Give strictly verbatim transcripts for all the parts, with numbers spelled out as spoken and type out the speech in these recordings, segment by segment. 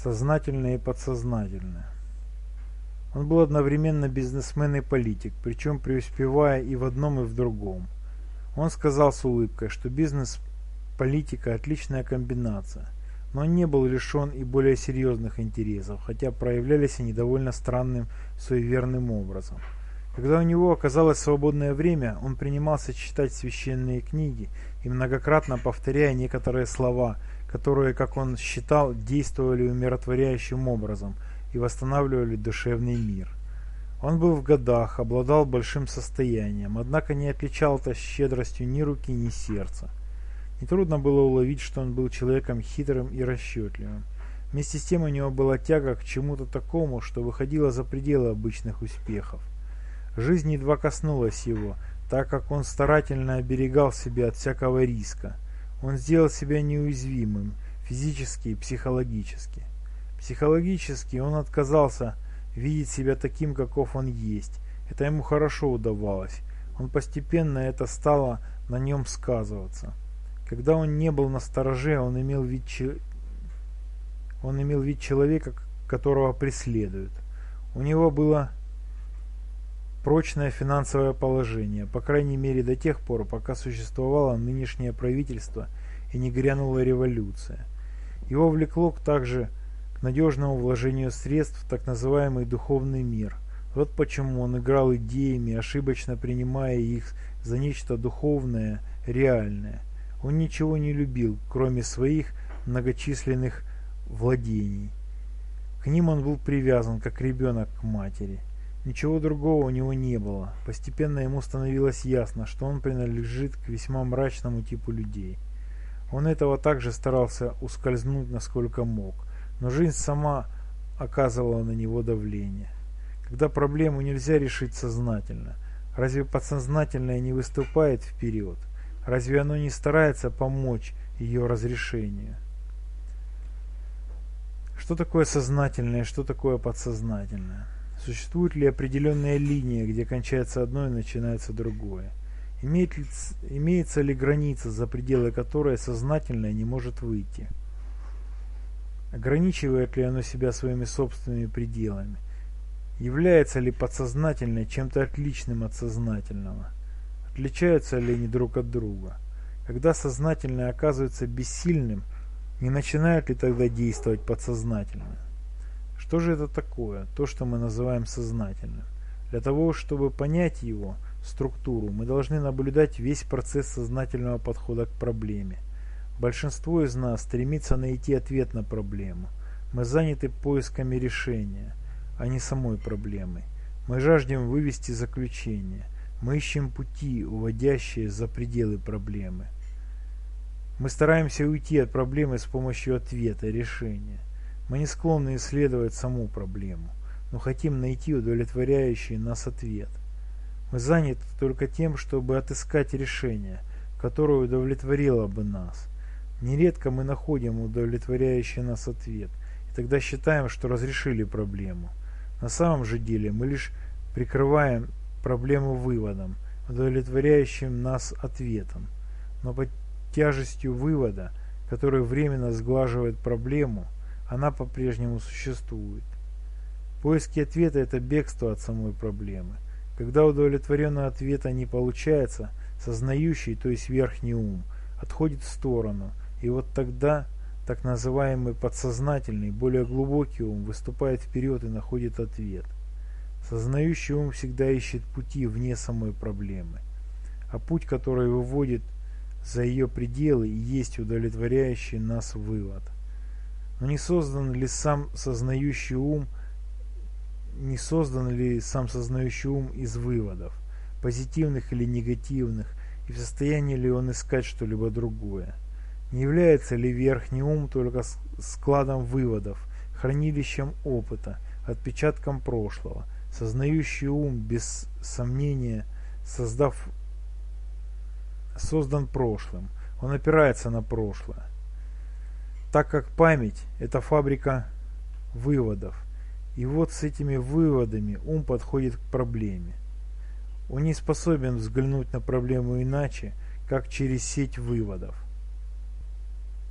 Сознательное и подсознательное. Он был одновременно бизнесмен и политик, причем преуспевая и в одном, и в другом. Он сказал с улыбкой, что бизнес-политика – отличная комбинация, но он не был лишен и более серьезных интересов, хотя проявлялись они довольно странным, суеверным образом. Когда у него оказалось свободное время, он принимался читать священные книги и многократно повторяя некоторые слова, которые, как он считал, действовали умиротворяющим образом и восстанавливали душевный мир. Он был в годах, обладал большим состоянием, однако не отличался щедростью ни руки, ни сердца. Нетрудно было уловить, что он был человеком хитрым и расчетливым. Вместе с тем у него была тяга к чему-то такому, что выходило за пределы обычных успехов. Жизнь едва коснулась его, так как он старательно оберегал себя от всякого риска. Он сделал себя неуязвимым, физически и психологически. Психологически он отказался видеть себя таким, каков он есть. Это ему хорошо удавалось. Он постепенно это стало на нем сказываться. Когда он не был настороже, он имел вид, че... он имел вид человека, которого преследуют. У него было прочное финансовое положение, по крайней мере до тех пор, пока существовало нынешнее правительство и не грянула революция. Его влекло также к надежному вложению средств в так называемый духовный мир. Вот почему он играл идеями, ошибочно принимая их за нечто духовное, реальное. Он ничего не любил, кроме своих многочисленных владений. К ним он был привязан, как ребенок к матери. Ничего другого у него не было. Постепенно ему становилось ясно, что он принадлежит к весьма мрачному типу людей. Он этого также старался ускользнуть, насколько мог, но жизнь сама оказывала на него давление. Когда проблему нельзя решить сознательно, разве подсознательное не выступает вперед? Разве оно не старается помочь ее разрешению? Что такое сознательное, что такое подсознательное? Существует ли определенная линия, где кончается одно и начинается другое? Имеет ли, имеется ли граница, за пределы которой сознательное не может выйти? Ограничивает ли оно себя своими собственными пределами? Является ли подсознательное чем-то отличным от сознательного? Отличаются ли они друг от друга? Когда сознательное оказывается бессильным, не начинает ли тогда действовать подсознательное? Что же это такое, то, что мы называем сознательным? Для того, чтобы понять его структуру, мы должны наблюдать весь процесс сознательного подхода к проблеме. Большинство из нас стремится найти ответ на проблему. Мы заняты поисками решения, а не самой проблемой. Мы жаждем вывести заключение. Мы ищем пути, уводящие за пределы проблемы. Мы стараемся уйти от проблемы с помощью ответа, решения. Мы не склонны исследовать саму проблему, но хотим найти удовлетворяющий нас ответ. Мы заняты только тем, чтобы отыскать решение, которое удовлетворило бы нас. Нередко мы находим удовлетворяющий нас ответ, и тогда считаем, что разрешили проблему. На самом же деле мы лишь прикрываем проблему выводом, удовлетворяющим нас ответом. Но под тяжестью вывода, который временно сглаживает проблему, она по-прежнему существует. Поиски ответа – это бегство от самой проблемы. Когда удовлетворенного ответа не получается, сознающий, то есть верхний ум, отходит в сторону, и вот тогда так называемый подсознательный, более глубокий ум выступает вперед и находит ответ. Сознающий ум всегда ищет пути вне самой проблемы, а путь, который выводит за ее пределы, и есть удовлетворяющий нас вывод. Но не создан ли сам сознающий ум, не создан ли сам сознающий ум из выводов, позитивных или негативных, и в состоянии ли он искать что-либо другое? Не является ли верхний ум только складом выводов, хранилищем опыта, отпечатком прошлого? Сознающий ум, без сомнения, создав, создан прошлым. Он опирается на прошлое. Так как память – это фабрика выводов. И вот с этими выводами ум подходит к проблеме. Он не способен взглянуть на проблему иначе, как через сеть выводов.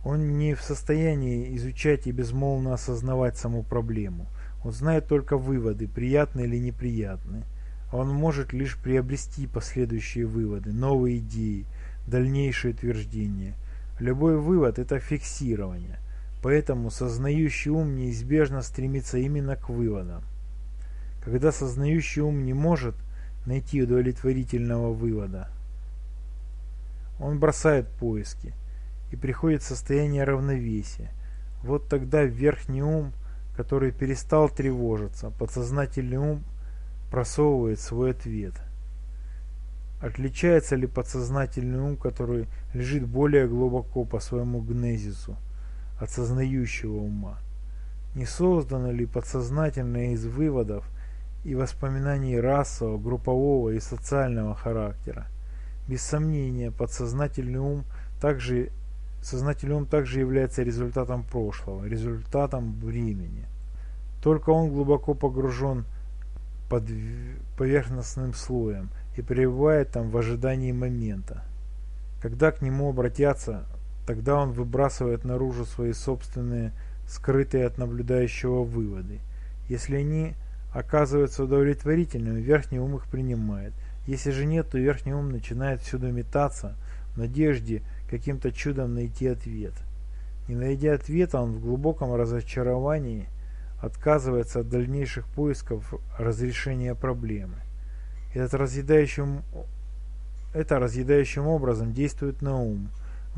Он не в состоянии изучать и безмолвно осознавать саму проблему. Он знает только выводы, приятные или неприятные. А он может лишь приобрести последующие выводы, новые идеи, дальнейшие утверждения. Любой вывод – это фиксирование. Поэтому сознающий ум неизбежно стремится именно к выводам. Когда сознающий ум не может найти удовлетворительного вывода, он бросает поиски и приходит в состояние равновесия. Вот тогда верхний ум, который перестал тревожиться, подсознательный ум просовывает свой ответ. Отличается ли подсознательный ум, который лежит более глубоко по своему гнезису, от сознающего ума? Не создано ли подсознательное из выводов и воспоминаний расового, группового и социального характера? Без сомнения, подсознательный ум также, сознательный ум также является результатом прошлого, результатом времени. Только он глубоко погружен под поверхностным слоем и пребывает там в ожидании момента. Когда к нему обратятся, тогда он выбрасывает наружу свои собственные, скрытые от наблюдающего выводы. Если они оказываются удовлетворительными, верхний ум их принимает. Если же нет, то верхний ум начинает всюду метаться в надежде каким-то чудом найти ответ. Не найдя ответа, он в глубоком разочаровании отказывается от дальнейших поисков разрешения проблемы. Этот разъедающим, это разъедающим образом действует на ум,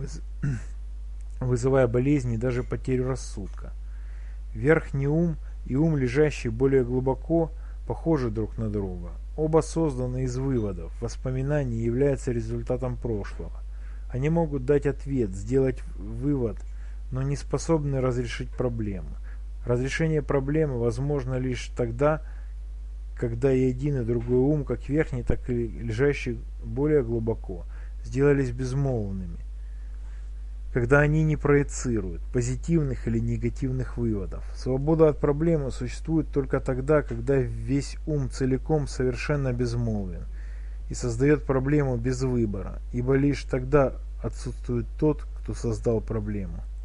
вызывая болезни и даже потерю рассудка. Верхний ум и ум, лежащий более глубоко, похожи друг на друга. Оба созданы из выводов, воспоминаний и являются результатом прошлого. Они могут дать ответ, сделать вывод, но не способны разрешить проблему. Разрешение проблемы возможно лишь тогда, когда и один, и другой ум, как верхний, так и лежащий более глубоко, сделались безмолвными, когда они не проецируют позитивных или негативных выводов. Свобода от проблемы существует только тогда, когда весь ум целиком совершенно безмолвен и создает проблему без выбора, ибо лишь тогда отсутствует тот, кто создал проблему.